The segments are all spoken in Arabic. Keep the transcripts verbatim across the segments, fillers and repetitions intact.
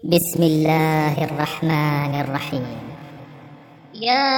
بسم الله الرحمن الرحيم. يا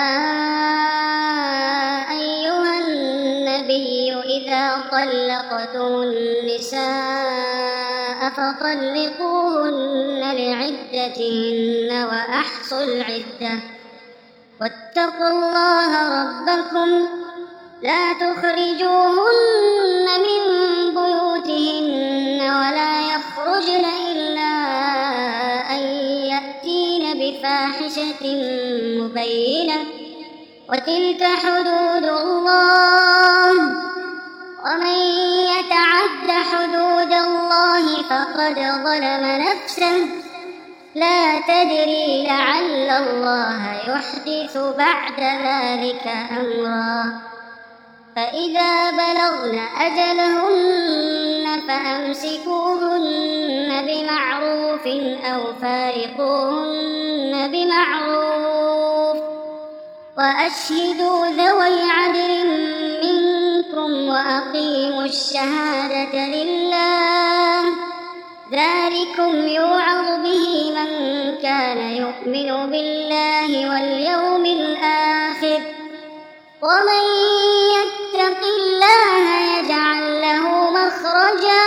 أيها النبي إذا طلقتم النساء فطلقوهن لعدتهن وأحصوا العدة واتقوا الله ربكم لا تخرجوهن من بيوتهن ولا يخرجن إلا أن يأتين بفاحشة مبينة وتلك حدود الله ومن يتعد حدود الله فقد ظلم نفسه لا تدري لعل الله يحدث بعد ذلك أمرا فإذا بلغن أجلهن فأمسكوهن بمعروف أو فارقوهن بمعروف وأشهدوا ذوي عدل منكم وأقيموا الشهادة لله ذلكم يوعظ به من كان يؤمن بالله واليوم الآخر ومن يتق الله يجعل له مخرجا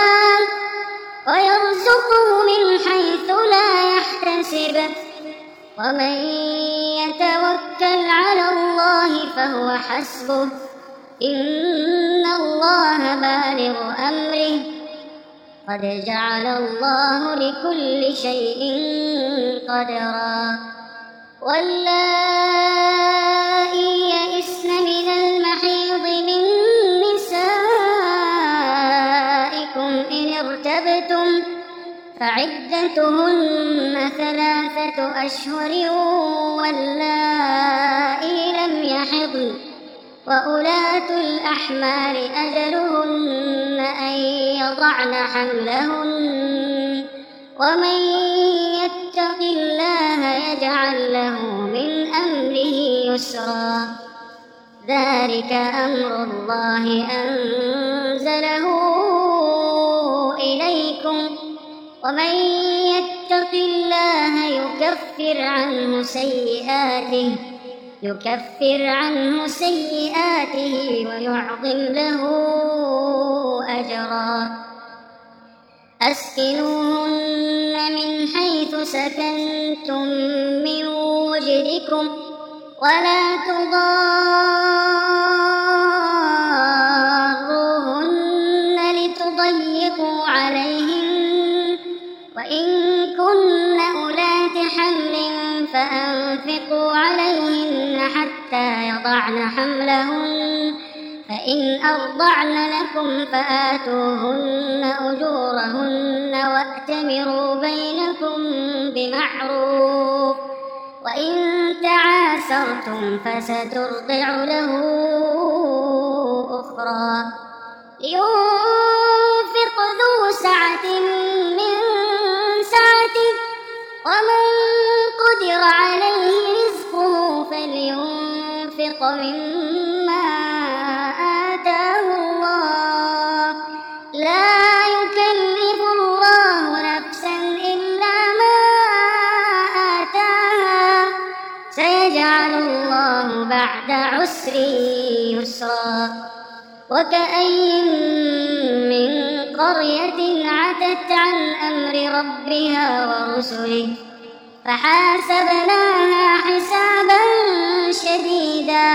ويرزقه من حيث لا يحتسب ومن يتوكل على الله فهو حسبه إن الله بالغ أمره قد جعل الله لكل شيء قدرا واللائي يئسن من المحيض من نسائكم إن ارتبتم فعدتهن ثلاثة أشهر واللائي لم يحضن وأولاة الأحمال أجلهن أن يضعن حملهن ومن يتق الله يجعل له من أمره يسرا ذلك أمر الله أنزله إليكم ومن يتق الله يكفر عنه سيئاته يكفر عنه سيئاته ويعظم له أجرا أسكنوهن من حيث سكنتم من وجدكم ولا تضاروهن لتضيقوا عليهن وإن كن أولات حمل فأنفقوا عليهن حتى يضعن حملهن فإن أرضعن لكم فآتوهن أجورهن وأتمروا بينكم بمعروف وإن تعاسرتم فسترضع له أخرى لينفق ذو سعة من سعته ومن قدر عليه رزقه فلينفق مما آتاه الله لا يكلف الله نفسا إلا ما آتاها سيجعل الله بعد عسر يسرا وكأي من قرية عتت عن أمر ربها ورسله فحاسبناها حسابا شديدا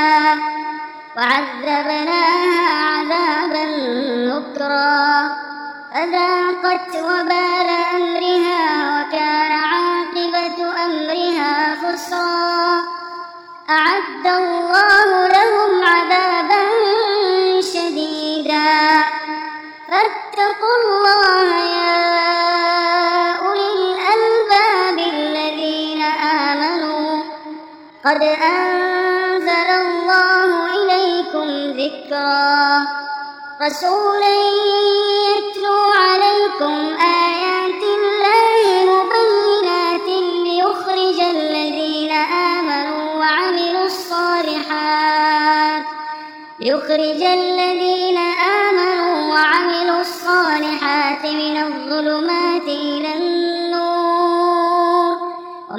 وعذبناها عذابا نكرا فذاقت وبال أمرها وكان عاقبة أمرها خسرا أعد الله لهم عذابا شديدا فاتقوا الله يا أولي الألباب الذين آمنوا قد أنزل الله إليكم ذكرا رسولا يتلو عليكم آيات الله مبينات ليخرج الذين آمنوا وعملوا الصالحات ليخرج الذين آمنوا وعملوا الصالحات من الظلمات إلى النور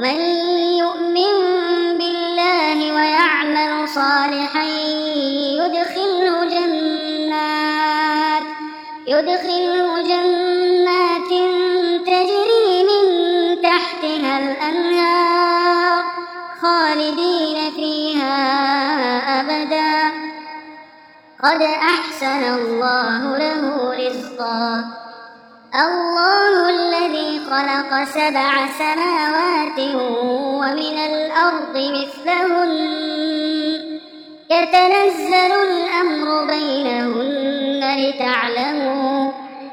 ومن يؤمن بالله ويعمل صالحا يدخله جنات يدخله جنات تجري من تحتها الأنهار خالدين فيها أبدا قد أحسن الله له رزقا الله الذي خلق سبع سماوات ومن الأرض مثلهن يتنزل الأمر بينهن لتعلموا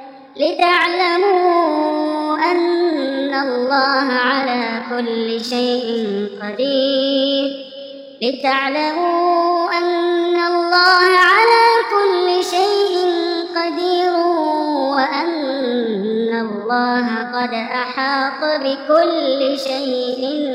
لتعلموا أن الله على كل شيء قدير لتعلموا أن الله على كل شيء قدير وأن الله قد أحاط بكل شيء